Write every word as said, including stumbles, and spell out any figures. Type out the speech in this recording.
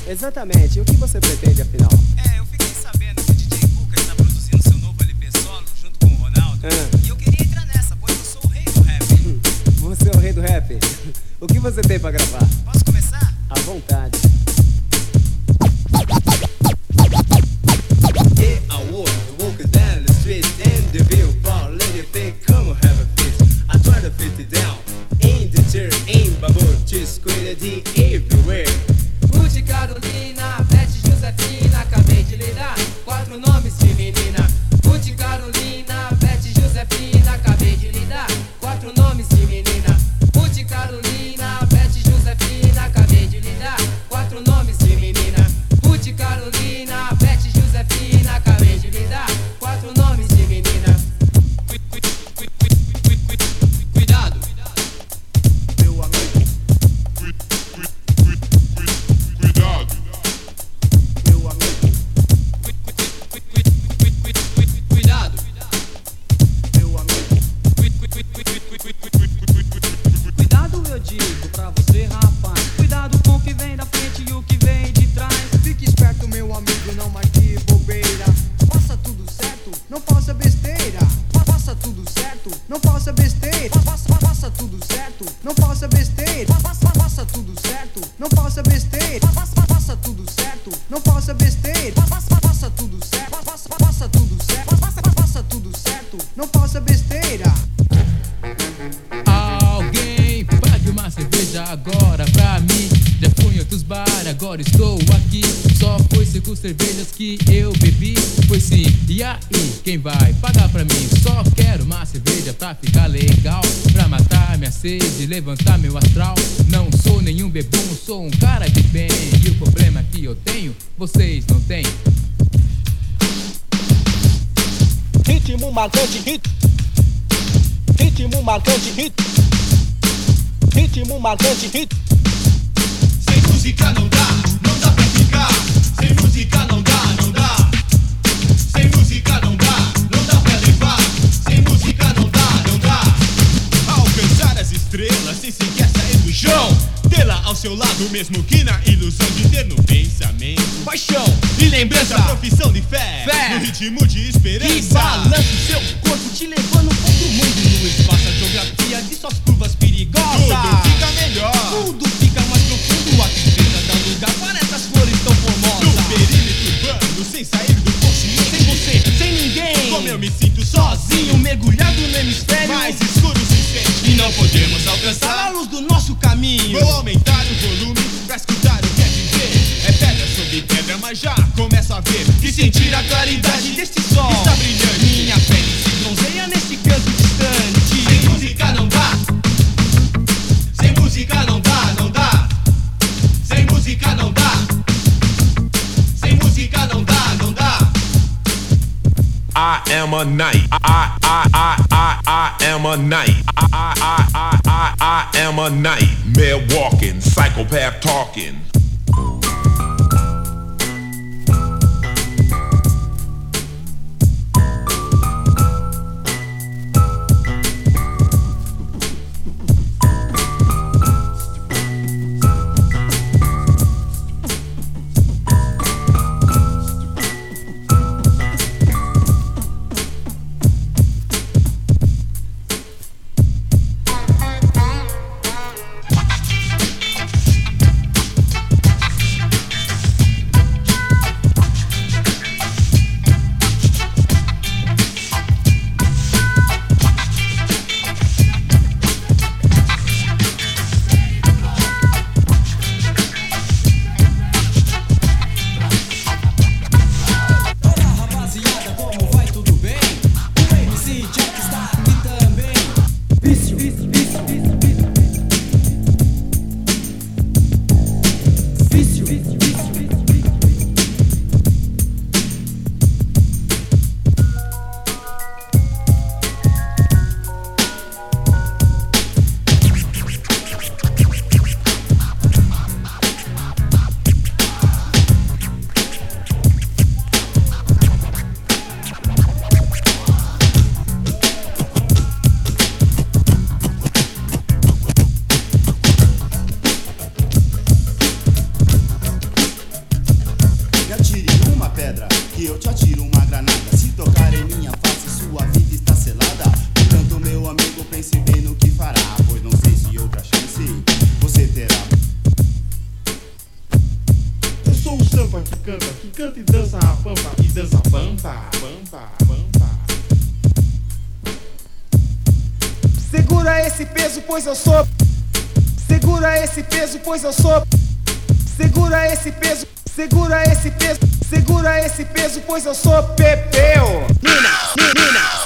Exatamente, e o que você pretende afinal? É, eu fiquei sabendo que o D J Cuca está produzindo seu novo L P solo junto com o Ronaldo. Ah. E eu queria entrar nessa, pois eu sou o rei do rap. Você é o rei do rap? O que você tem pra gravar? Posso começar? À vontade. Yeah, I was walking down the street and the view for lady think come have a fit. I try to fit it down in the chair, in bubble, just quality everywhere. Ruth Carolina, Beth Josefina, acabei de lhe dar quatro nomes de menina. Ruth Carolina, Beth Josefina, acabei de lhe dar quatro nomes de menina. Ruth Carolina, Beth Josefina, acabei de lhe dar quatro nomes de menina. Ruth Carolina, Beth Josefina, acabei de lhe dar quatro nomes de menina. Cuidado, meu amigo. Cuidado, Meu amigo. Cuidado, meu amigo. Cuidado, eu digo pra você, rapaz. Cuidado com o que vem da frente e o que vem de trás. Fique esperto, meu amigo, não marque bobeira. Faça tudo certo, não faça besteira. Faça tudo certo, não faça besteira. Faça, faça tudo certo, não faça besteira. Faça, faça tudo certo, não faça besteira. Faça, faça tudo certo, não faça besteira. Faça, faça tudo certo, faça, faça tudo certo. Faça, faça tudo certo, não faça besteira. Alguém pague uma cerveja agora pra mim. Já fui em outros bares, agora estou aqui. Só foi cinco cervejas que eu bebi. Foi sim, e aí, quem vai pagar pra mim? Só quero uma cerveja pra ficar legal, pra matar minha sede, levantar meu astral. Não sou nenhum bebum, sou um cara de bem. E o problema que eu tenho, vocês não têm. Ritmo marcante, hit. Ritmo marcante, hit. Ritmo marcante, hit. sem música não dá, não dá pra ficar. Sem música não dá, não dá. Sem música não dá, não dá pra levar. Sem música não dá, não dá. Alcançar as estrelas sem sequer sair do chão. Tê-la ao seu lado mesmo que na ilusão de ter no pensamento paixão e lembrança, profissão de fé, Fé. no ritmo de esperança. Que balança o seu corpo te levando para outro mundo. No espaço a geografia de suas curvas perigosas. Tudo fica melhor. Tudo fica mais profundo. A tristeza dá lugar para essas flores tão formosas. No perímetro urbano, sem sair do consciente. Sem você, sem ninguém. Como eu me sinto Sozinho, mergulhado no hemisfério mais escuro se sente. e não podemos alcançar a luz do nosso caminho. Vou aumentar o volume pra escutar o que é viver. É pedra sobre pedra, mas já começo a ver E sentir a claridade deste sol está brilhante. Minha pele se bronzeia nesse canto distante. Sem música não dá. Sem música não dá, não dá. Sem música não dá. Sem música não dá, não dá. I am a knight. I I I I I am a knight. I I I I I I am a nightmare walking, psychopath talking. sou o samba que canta, que canta e dança a bamba, e dança a bamba, bamba, bamba. Segura esse peso, pois eu sou. Segura esse peso, pois eu sou. Segura esse peso, segura esse peso, segura esse peso, pois eu sou Pepeu. Nina, Nina.